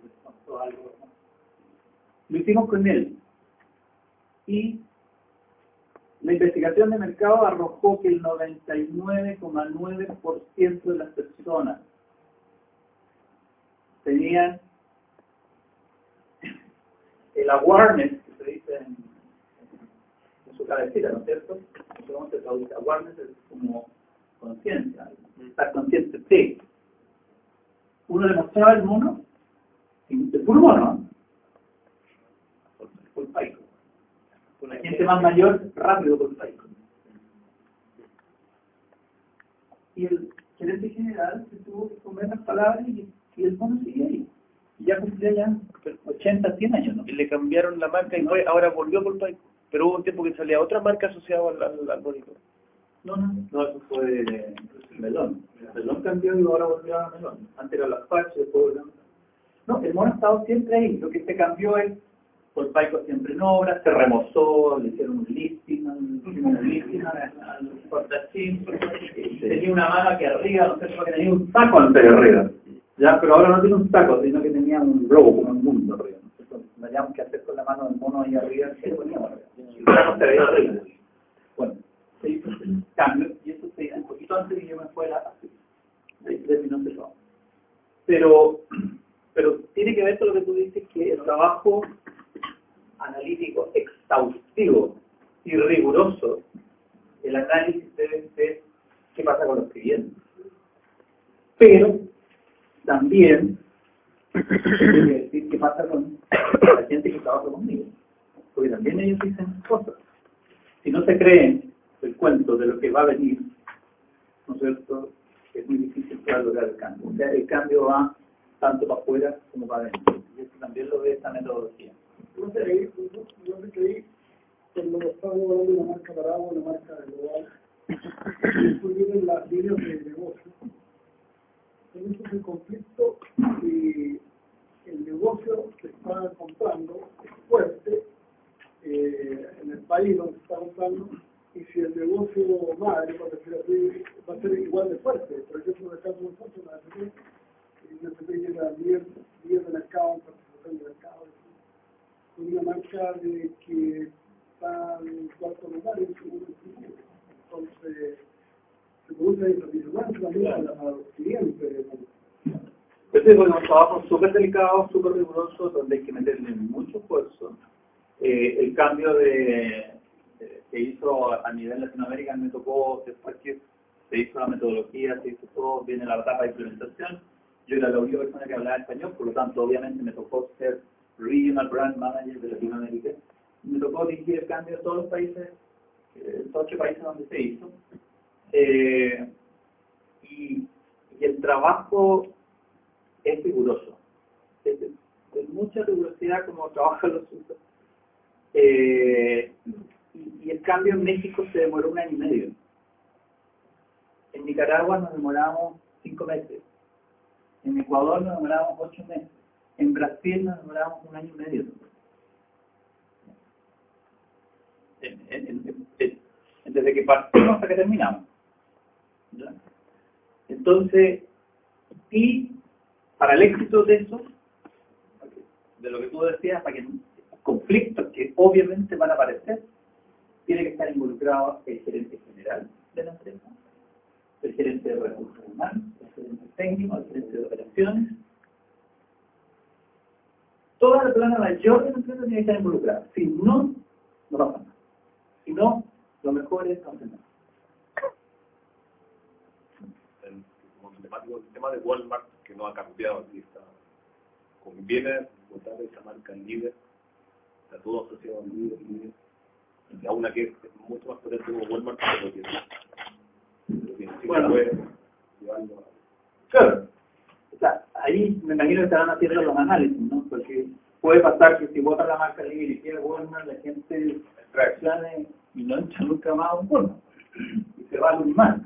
lo hicimos con él. Y la investigación de mercado arrojó que el 99,9% de las personas tenían el awareness, que se dice en su cabecita, ¿no es cierto? ¿Cómo se traduce? Awareness es como conciencia, estar consciente de. Uno le mostraba el mono, el puro mono, por Paico. Con la gente más mayor, rápido por Paico. Y el gerente general se tuvo que comer las palabras y el mono sigue ahí. Y ya cumplía ya 80, 100 años, ¿no? Y le cambiaron la marca y ahora volvió por Paico. Pero hubo un tiempo que salía otra marca asociada al bonito. No, eso fue el melón. El melón cambió y ahora volvió a melón. Antes era las parches, después volvió a melón. No, el mono ha estado siempre ahí. Lo que se cambió es, Polpaico siempre en obra, se remozó, le hicieron un listing al Fortachín. Tenía una mano aquí arriba, no sé por qué tenía un saco antes de arriba. Ya, pero ahora no tiene un saco, sino que tenía un globo como un mundo arriba. Entonces, no habíamos que hacer con la mano del mono ahí arriba, que lo poníamos arriba. El saco se veía arriba. Bueno, se hizo un cambio y eso se hizo un poquito antes de que yo me fuera así. De mi nombre todo. Pero tiene que ver con lo que tú dices, que el trabajo analítico exhaustivo y riguroso, el análisis debe ser qué pasa con los clientes. Pero también hay que decir qué pasa con la gente que trabaja conmigo, porque también ellos dicen cosas. Si no se creen el cuento de lo que va a venir, ¿no es cierto?, es muy difícil poder lograr el cambio. O sea, el cambio va tanto para afuera como para adentro. Y eso también lo ve esta metodología. Yo creí, cuando estaba hablando de una marca Bravo, una marca global, después vienen las líneas de negocio. Tenemos un conflicto y el negocio que está comprando es fuerte en el país donde se está comprando, y si el negocio madre, por decirlo así, va a ser igual de fuerte. Por ejemplo, en el caso de nosotros, la AFP, la AFP llega a 10 de mercado, participación de mercado, con una marca de que está en cuarto lugar en segundo sitio. Entonces, se produce insatisfacción también a los clientes. Este es un trabajo súper delicado, súper riguroso, donde hay que meterle mucho esfuerzo. El cambio que hizo a nivel Latinoamérica me tocó, después que se hizo la metodología, se hizo todo, viene la etapa de implementación. Yo era la única persona que hablaba español, por lo tanto, obviamente me tocó ser Regional Brand Manager de Latinoamérica. Me tocó dirigir el cambio de todos los países, todos 8 países donde se hizo. Y el trabajo es riguroso. Es mucha rigurosidad como trabajan los suizos. Y el cambio en México se demoró 1 año y medio. En Nicaragua nos demoramos 5 meses. En Ecuador nos demoramos 8 meses. En Brasil nos demoramos 1 año y medio. Desde que partimos hasta que terminamos. ¿Ya? Entonces, y para el éxito de eso, de lo que tú decías, para que conflictos que obviamente van a aparecer, tiene que estar involucrado el gerente general de la empresa, el gerente de recursos humanos, el gerente técnico, el gerente de operaciones. Toda la plana mayor de la empresa tiene que estar involucrada. Si no, no pasa nada. Si no, Lo mejor es ordenar. Como emblemático el tema de Walmart, que no ha cambiado, aquí está. Conviene votar esa marca líder, está todo asociado al líder. Y a una que es mucho más potente como Walmart, pero que sí Bueno. puede llevarlo a... Claro. O sea, ahí me imagino que estarán haciendo los análisis, ¿no? Porque puede pasar que si vota la marca libre y quiere Walmart, la gente reaccione y no entra nunca más a un Walmart. Y se va al Unimar.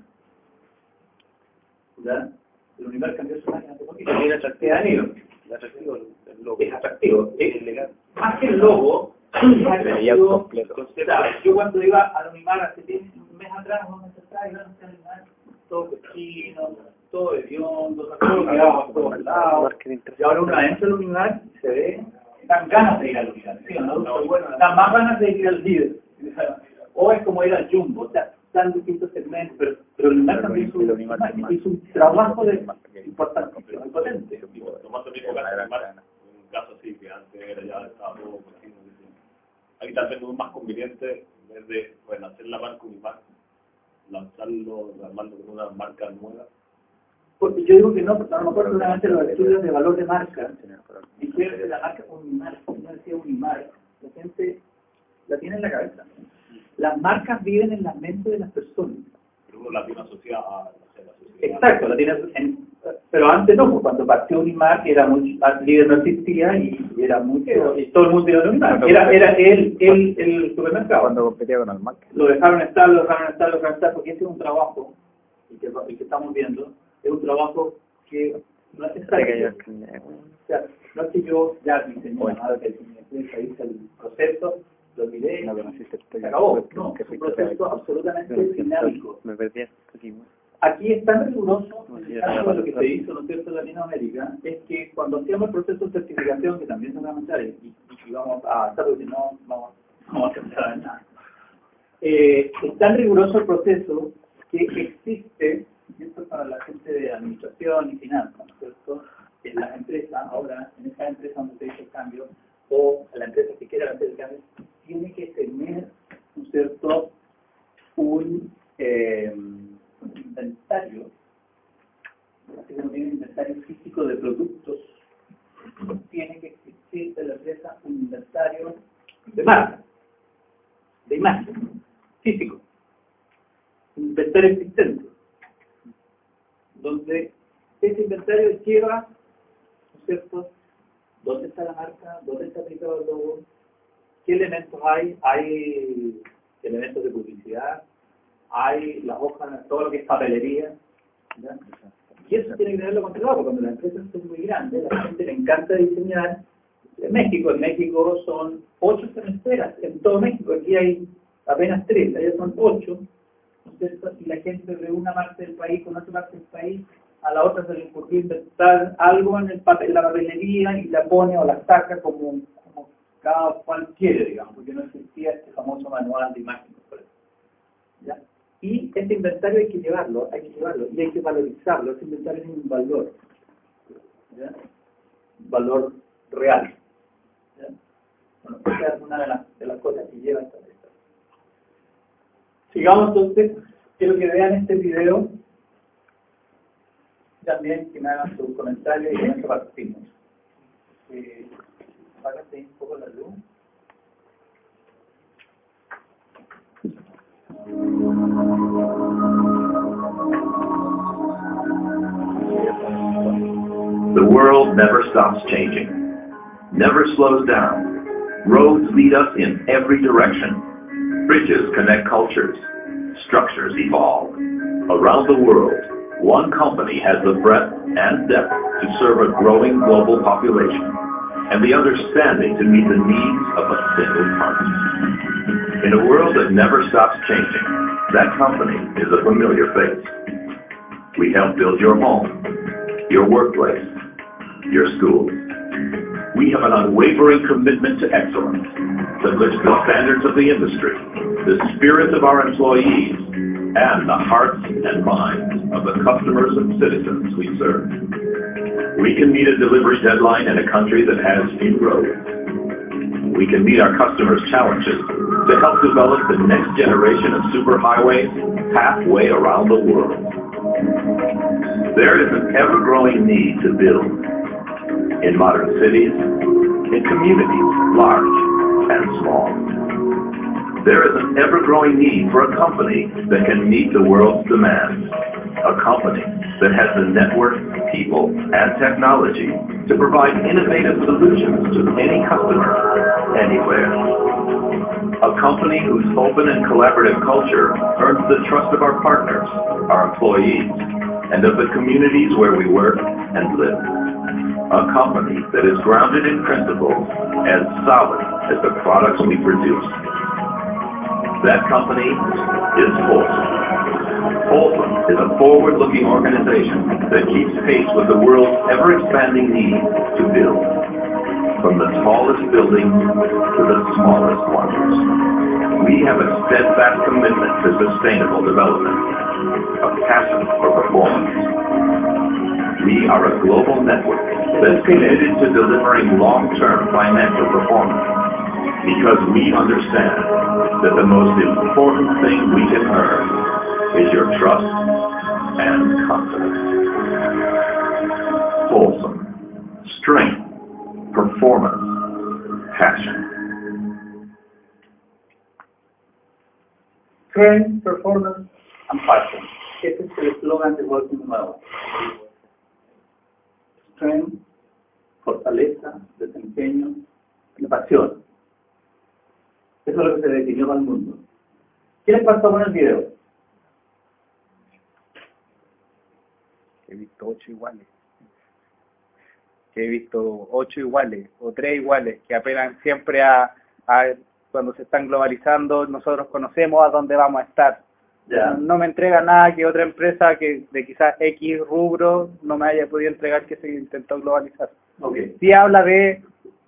¿Ya? El Unimar cambió su máquina hace poquito. Es atractivo. Es Atractivo el logo. Es atractivo. Es elegante. Más que el logo, es atractivo. completo. O sea, yo cuando iba al Unimar hace un mes atrás, un mes atrás, iba a Unimar, todo cochino, todo hediondo, todo quedaba por todos lados. Y ahora uno entra al Unimar y se ve, dan ganas de ir al Unimar, ¿sí o no? Dan más ganas de ir al líder. O es como ir al Jumbo, o sea, están distintos segmentos, pero el Unimar también es un trabajo importante, muy potente. Tomás lo mismo caso, un caso así que antes era ya estaba todo cochino. Ahí tal vez no es más conveniente, en vez de hacer la marca Unimar, lanzarlo, armarlo con una marca nueva. Porque yo digo que no, porque a lo mejor seguramente los estudios de valor de marca, y que la marca Unimar, no decía Unimar, la gente la tiene en la cabeza. Las marcas viven en la mente de las personas. Pero uno la tiene asociada a la sociedad. Exacto, la tiene pero antes no, pues cuando partió Unimar era mucho, líder no existía y era mucho, y todo el mundo iba a Unimar. Era el supermercado. Cuando competía con el Mac. Lo dejaron estar, porque este es un trabajo, y que estamos viendo, es un trabajo que no es necesario. O sea, no es que yo ya diseñé nada, que hice el proceso, lo miré, se acabó. No, es un proceso absolutamente dinámico. Me perdí aquí. Aquí es tan riguroso, en el caso de lo que se hizo, ¿no es cierto?, en Latinoamérica, es que cuando hacíamos el proceso de certificación, que también se va a avanzar, y vamos a avanzar porque no vamos a avanzar en nada, es tan riguroso el proceso que existe, y esto es para la gente de administración y finanzas, ¿no es cierto?, en las empresas, ahora, en esa empresa donde se hizo el cambio, o la empresa que quiera hacer el cambio, tiene que tener, ¿no es cierto?, un inventario, así como tiene un inventario físico de productos, tiene que existir de la empresa un inventario de marca, de imagen, físico, un inventario existente, donde ese inventario lleva, ¿no es cierto?, dónde está la marca, dónde está aplicado el logo, qué elementos hay elementos de publicidad, hay las hojas, todo lo que es papelería, ¿ya? Y eso tiene que tenerlo controlado, porque cuando las empresas son muy grandes, a la gente le encanta diseñar. En México son 8 semesteras, en todo México, aquí hay apenas 3, allá son 8, entonces, y la gente de una parte del país con otra parte del país, a la otra se le ocurrió inventar algo en el papel, la papelería y la pone o la saca como cada cual quiere, digamos, porque no existía este famoso manual de imagen, por ejemplo. ¿Ya? Y este inventario hay que llevarlo, y hay que valorizarlo. Este inventario tiene un valor, ¿ya? Valor real, ¿ya? Bueno, esta es una de las cosas que lleva esta lista. Sigamos entonces, quiero que vean este video, también que me hagan sus comentarios y con eso partimos. Apágate un poco la luz. The world never stops changing, never slows down. Roads lead us in every direction. Bridges connect cultures. Structures evolve. Around the world, one company has the breadth and depth to serve a growing global population and the understanding to meet the needs of a single party. In a world that never stops changing, that company is a familiar face. We help build your home, your workplace, your schools. We have an unwavering commitment to excellence that lifts the standards of the industry, the spirit of our employees, and the hearts and minds of the customers and citizens we serve. We can meet a delivery deadline in a country that has few roads. We can meet our customers' challenges to help develop the next generation of superhighways halfway around the world. There is an ever-growing need to build in modern cities, in communities, large and small. There is an ever-growing need for a company that can meet the world's demands, a company that has the network, people, and technology to provide innovative solutions to any customer, anywhere. A company whose open and collaborative culture earns the trust of our partners, our employees, and of the communities where we work and live. A company that is grounded in principles as solid as the products we produce. That company is Folsom. Folsom is a forward-looking organization that keeps pace with the world's ever-expanding need to build. From the tallest buildings to the smallest ones. We have a steadfast commitment to sustainable development, a passion for performance. We are a global network that's committed to delivering long-term financial performance because we understand that the most important thing we can earn is your trust and confidence. Folsom. Strength. Performance. Passion. Strength, performance, and passion. Ese es el eslogan de Folsom nuevo. Strength, fortaleza, desempeño y pasión. Eso es lo que se definió para el mundo. ¿Qué les pasó con el video? He visto 8 iguales. Que he visto 8 iguales o 3 iguales que apelan siempre a cuando se están globalizando, nosotros conocemos a dónde vamos a estar. Ya. No me entrega nada que otra empresa que de quizás X rubro no me haya podido entregar que se intentó globalizar. Okay. Sí habla de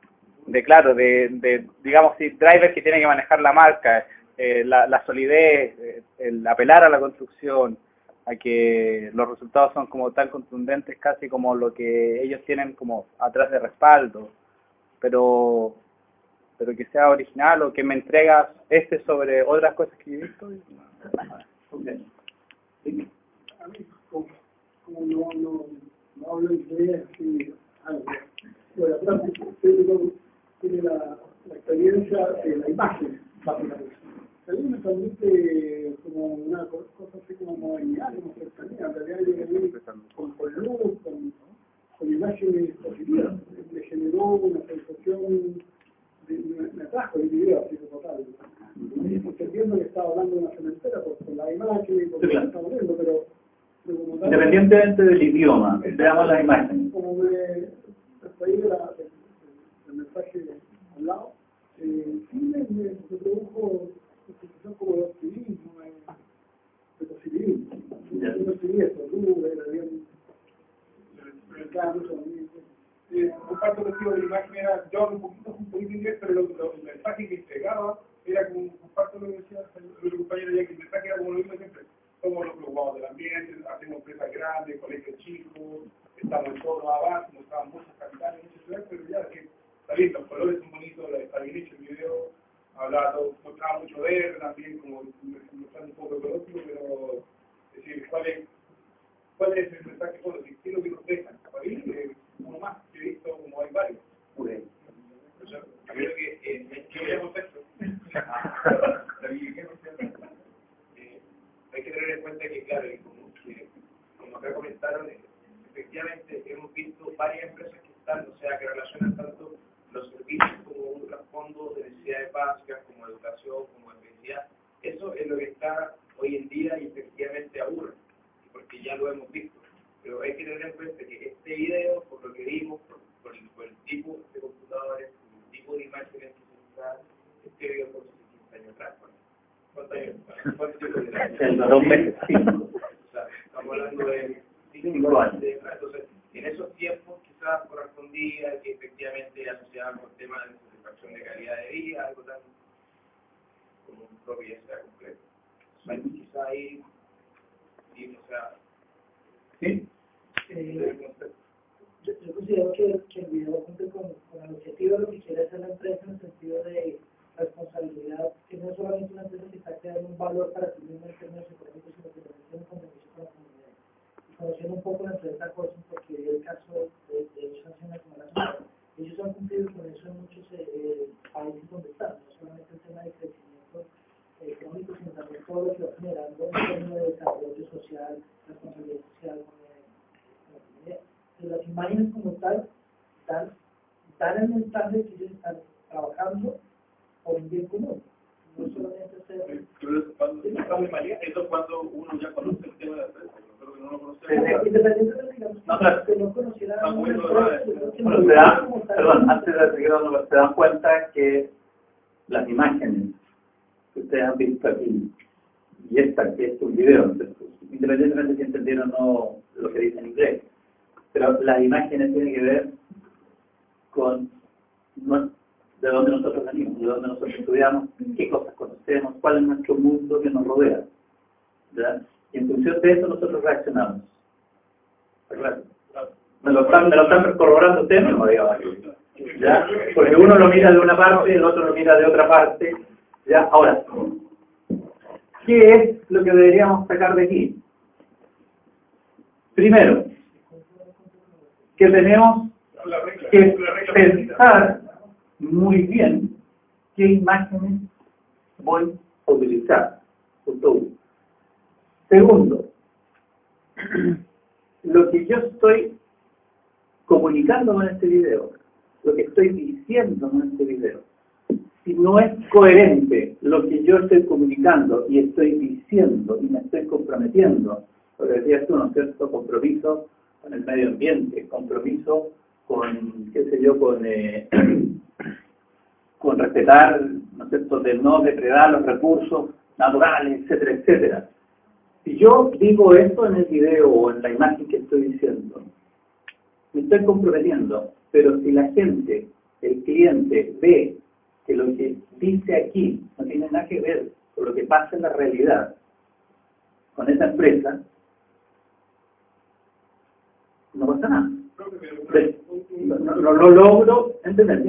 digamos, sí, drivers que tienen que manejar la marca, la solidez, el apelar a la construcción, a que los resultados son como tan contundentes casi como lo que ellos tienen como atrás de respaldo, pero que sea original o que me entregas sobre otras cosas que he visto. Okay. A mí, como no hablo inglés, así, algo. Bueno, pero tiene la experiencia de la imagen, básicamente. A mí me transmite como una cosa así como modernidad, como cercanía. En realidad yo llegué con luz, con imágenes positivas. Me generó una sensación, me atrajo el video, así como tal. Porque entiendo que estaba hablando de una cementera por la imagen y por lo que estaba viendo, pero como tal, independientemente del idioma, veamos las imágenes. como me reí del mensaje al lado, sí me produjo una sensación como de optimismo, de positivismo. Yo percibí eso, era bien, me encanta mucho a mí. Comparto contigo, la imagen era, yo un poquito inglés, pero el mensaje que entregaba era como, comparto lo que decía el compañero ya, que el mensaje era como lo mismo siempre. Somos los preocupados del ambiente, hacemos empresas grandes, colegios chicos, estamos en todos los avances, mostramos muchas capitales, muchas ciudades, pero ya que está bien, los colores son bonitos, está bien hecho el video, mostraba mucho verde también, como mostrando un poco ecológico, pero es decir, ¿cuál es el mensaje? Bueno, ¿qué es lo que nos dejan? Para mí, uno más, que he visto como hay varios. Okay. Yo creo que yo voy a contexto. Hay que tener en cuenta que, claro, como acá comentaron, efectivamente hemos visto varias empresas que relacionan tanto los servicios como un trasfondo de necesidades básicas, como educación, como electricidad. Eso es lo que está hoy en día y efectivamente aburre, porque ya lo hemos visto. Pero hay que tener en cuenta que este video, por lo que vimos, por el tipo de computadores, por el tipo de imágenes que se usan, este video fue 15 años atrás. ¿Cuántos años? ¿Cuántos tiempo de 2 meses. O sea, estamos hablando de 5 años. Entonces, en esos tiempos quizás correspondía que efectivamente asociaban con temas de satisfacción de calidad de vida, algo tan como un propio sea completo. O sea, quizás ahí, sí, o sea, ¿Sí? Yo considero que el video cumple con el objetivo de lo que quiere hacer la empresa en el sentido de responsabilidad, que no es solamente una empresa que está creando un valor para sí misma en términos económicos, sino que también tiene un compromiso con la comunidad. Y conociendo un poco la empresa Corsin, porque el caso de ellos hace una como la suya, ellos han cumplido con eso en muchos países donde están, no solamente el tema de crecimiento económico, sino también todo lo que va generando en términos de desarrollo social, responsabilidad social con la comunidad. Entonces, las imágenes como tal dan el mensaje de que ellos están trabajando por un bien común. No solamente hacer... Eso es cuando uno ya conoce el tema de la empresa, pero que no lo conoce. Independientemente, digamos, que no conociera perdón, antes de seguir dando, se dan cuenta que las imágenes que ustedes han visto aquí y esta que es un video, independientemente si entendieron o no lo que dice en inglés, pero las imágenes tienen que ver con de dónde nosotros venimos, de dónde nosotros estudiamos, qué cosas conocemos, cuál es nuestro mundo que nos rodea, ¿verdad? Y en función de eso nosotros reaccionamos. ¿Verdad? Me lo están corroborando ustedes mismos, digamos, ¿ya? Porque uno lo mira de una parte, el otro lo mira de otra parte, ¿ya? Ahora, ¿qué es lo que deberíamos sacar de aquí? Primero, que tenemos que pensar muy bien qué imágenes voy a utilizar. Punto uno. Segundo, lo que yo estoy comunicando con este video, lo que estoy diciendo en este video, si no es coherente lo que yo estoy comunicando y estoy diciendo y me estoy comprometiendo, lo que decías tú, ¿no es cierto?, compromiso con el medio ambiente, compromiso con, qué sé yo, con respetar, ¿no es cierto?, de no depredar los recursos naturales, etcétera, etcétera. Si yo digo esto en el video o en la imagen que estoy diciendo, me estoy comprometiendo, pero si la gente, el cliente, ve que lo que dice aquí no tiene nada que ver con lo que pasa en la realidad con esa empresa, no pasa nada. No logro entender.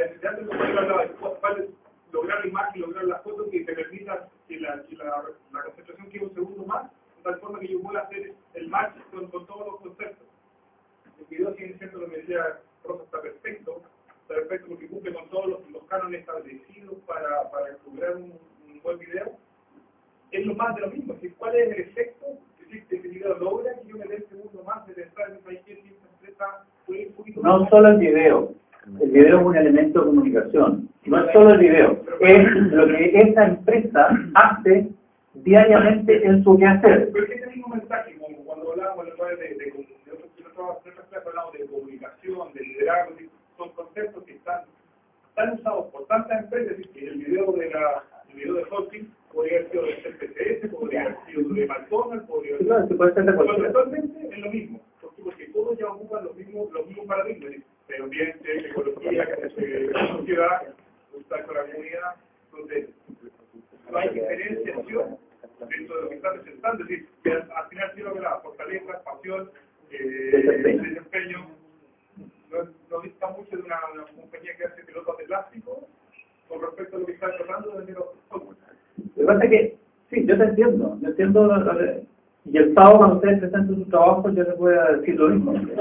Lograr la imagen, lograr la foto que te permita que la concentración quede un segundo más, de tal forma que yo pueda hacer el match con todos los conceptos. El video sigue siendo lo que decía Rosa, está perfecto porque cumple con todos los cánones establecidos para lograr un buen video. Es lo más de lo mismo, es decir, ¿cuál es el efecto? Es decir, que este video logra que yo me dé el segundo más de pensar en esta empresa fue un poquito más. No solo el video es un elemento de comunicación, no es solo el video, es lo que esa empresa hace diariamente en su quehacer. Pero es que ese mismo mensaje, como cuando hablábamos de otras clases, hablamos de comunicación, de liderazgo, son conceptos que están usados por tantas empresas, es decir, que el video de Hawking podría haber sido de CPCS, podría haber sido de McDonald's, podría haber sido actualmente es lo mismo, porque todos ya ocupan los mismos paradigmas, medio ambiente, ecología, sociedad, buscar con la comunidad, entonces no hay diferenciación dentro de lo que está presentando, es decir, que al final sí lo que la fortaleza, pasión, desempeño, no dista mucho de una compañía que hace pelotas de plástico con respecto a lo que está tratando de vender otros software. Lo que pasa es que, sí, yo te entiendo, y el sábado cuando ustedes presenten su trabajo yo les voy a decir lo mismo. A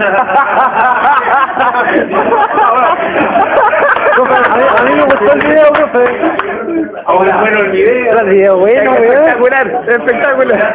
mí me gustó el video, profe. Ahora, bueno, el video, bueno, espectacular.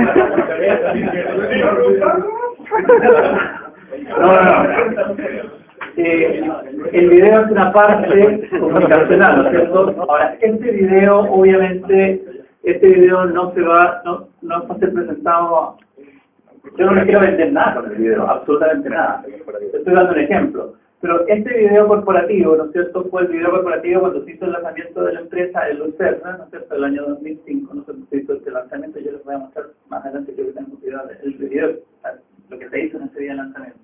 No. El video es una parte comunicacional, ¿no es cierto? Ahora, este video, obviamente, no va a ser presentado. Yo no les quiero vender nada con el video, absolutamente nada. Estoy dando un ejemplo. Pero este video corporativo, ¿no es cierto? Fue el video corporativo cuando se hizo el lanzamiento de la empresa, el Lucerna, ¿no es cierto? El año 2005, no se hizo este lanzamiento, yo les voy a mostrar más adelante que tengo cuidado el video, lo que se hizo en ese día de lanzamiento.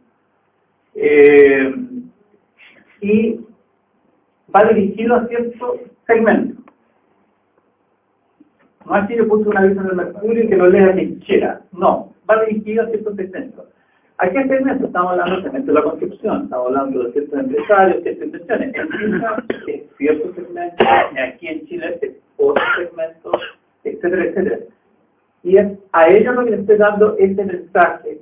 Y va dirigido a cierto segmento. No es que yo puse un aviso en el Mercurio y que lo lea quien quiera. No, va dirigido a cierto segmento. ¿A qué segmento? Estamos hablando del segmento de la construcción, estamos hablando de ciertos empresarios, ciertas inversiones. En China es cierto segmento, aquí en Chile es otro segmento, etcétera, etcétera. Y es a ellos lo que les estoy dando ese mensaje.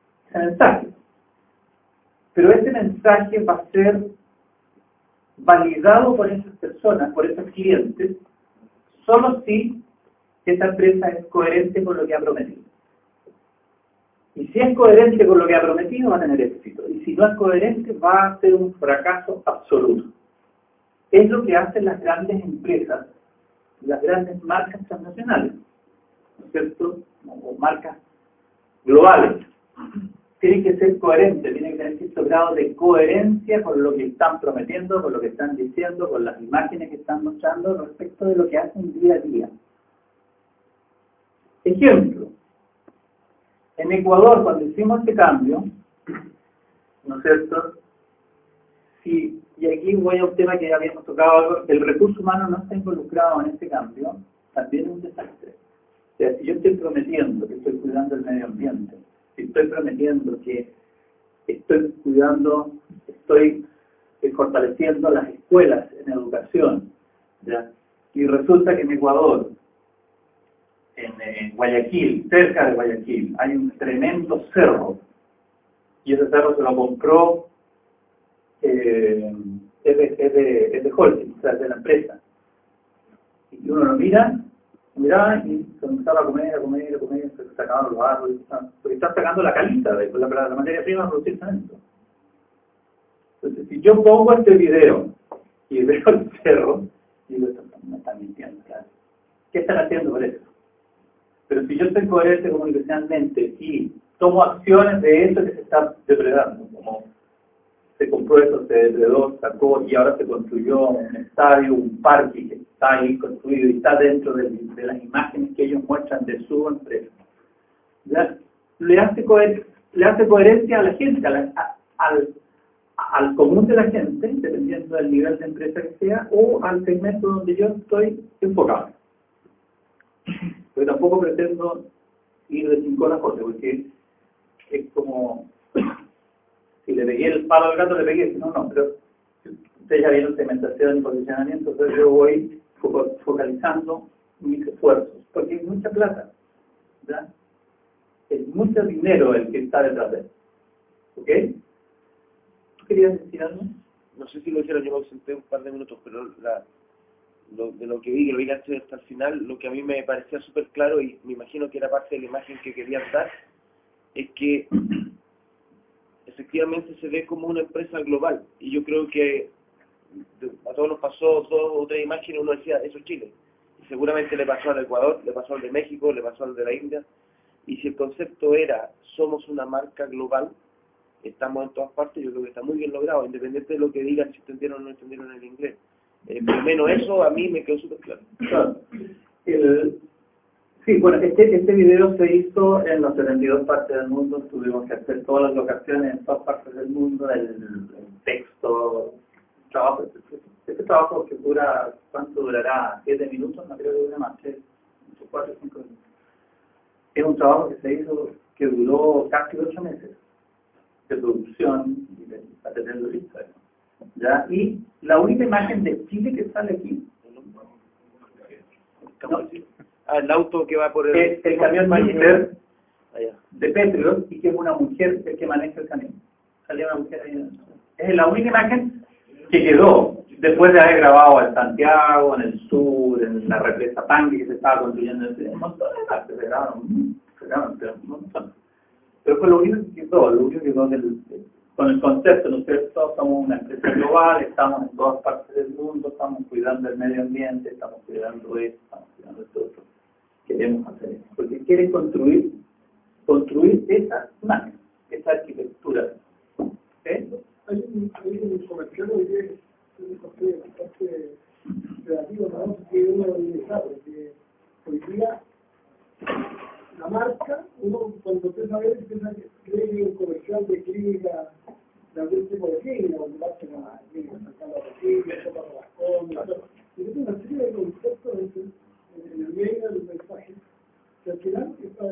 Pero ese mensaje va a ser validado por esas personas, por esos clientes, solo si esa empresa es coherente con lo que ha prometido. Y si es coherente con lo que ha prometido, va a tener éxito. Y si no es coherente, va a ser un fracaso absoluto. Es lo que hacen las grandes empresas, las grandes marcas transnacionales, ¿no es cierto? O marcas globales. Tienen que ser coherentes, tienen que tener cierto grado de coherencia con lo que están prometiendo, con lo que están diciendo, con las imágenes que están mostrando respecto de lo que hacen día a día. Ejemplo. En Ecuador, cuando hicimos este cambio, ¿no es cierto? Y aquí voy a un tema que ya habíamos tocado algo, el recurso humano no está involucrado en este cambio, también es un desastre. O sea, si yo estoy prometiendo que estoy cuidando el medio ambiente, si estoy prometiendo que estoy cuidando, estoy fortaleciendo las escuelas en educación, ¿ya? Y resulta que en Ecuador, en Guayaquil, cerca de Guayaquil, hay un tremendo cerro, y ese cerro se lo compró, es de holding, o sea, de la empresa. Y uno lo miraba y se empezaba a comer, se sacaban los árboles, porque están sacando la caliza de la materia prima para producir cemento. Entonces, si yo pongo este video y veo el cerro, digo, esto me están mintiendo, claro. ¿Qué están haciendo por eso? Pero si yo estoy coherente comunicacionalmente y tomo acciones de eso que se está depredando, como se compró eso, se depredó, sacó y ahora se construyó un estadio, un parque que está ahí construido y está dentro de las imágenes que ellos muestran de su empresa. ¿Ya? Le hace coherencia a la gente, al común de la gente, dependiendo del nivel de empresa que sea, o al segmento donde yo estoy enfocado. Pero tampoco pretendo ir de 5 horas porque es como si le pegué el palo al gato, le pegué, si no, no, pero ustedes ya vieron segmentación y posicionamiento, entonces yo voy focalizando mis esfuerzos, porque es mucha plata, ¿verdad? Es mucho dinero el que está detrás de él. ¿Ok? ¿Tú querías decir algo? No sé si lo hicieron, yo me ausenté un par de minutos, pero de lo que vi, que lo vi antes hasta el final, lo que a mí me parecía súper claro, y me imagino que era parte de la imagen que querían dar, es que efectivamente se ve como una empresa global, y yo creo que a todos nos pasó 2 o 3 imágenes, uno decía, eso es Chile, y seguramente le pasó al Ecuador, le pasó al de México, le pasó al de la India, y si el concepto era, somos una marca global, estamos en todas partes, yo creo que está muy bien logrado, independiente de lo que digan, si entendieron o no entendieron el inglés. Por lo menos eso a mí me quedó súper claro. Claro. Sí, bueno, este video se hizo en las 72 partes del mundo, tuvimos que hacer todas las locaciones en todas partes del mundo, el texto, trabajo. Este trabajo que dura, ¿cuánto durará? 7 minutos, no creo que dure más, 4 o 5 minutos. Es un trabajo que se hizo, que duró casi 8 meses de producción y para tenerlo listo. ¿Ya? Y la única imagen de Chile que sale aquí, ¿no? El auto que va por el camión Magister de Petro, y que es una mujer el que maneja el camión. Salía una mujer ahí. Es la única imagen que quedó después de haber grabado en Santiago, en el sur, en la represa Pangue que se estaba construyendo en un montón de partes, se grabaron un montón. Pero fue lo único que quedó con el concepto, ¿no es cierto? Somos una empresa global, estamos en todas partes del mundo, estamos cuidando el medio ambiente, estamos cuidando esto, estamos cuidando esto otro. Queremos hacer eso, porque quieren construir esa imagen, esa arquitectura. ¿Okay? Hay un comercial hoy que es bastante relativo, ¿no? Que uno porque hoy día la marca, uno cuando empieza a ver, piensa que cree que es un comercial de clínica, de algún tipo de clínica, donde va a ser una clínica sacando a la clínica, tocando las cosas, y tiene una serie de conceptos en el medio del mensaje, que al final está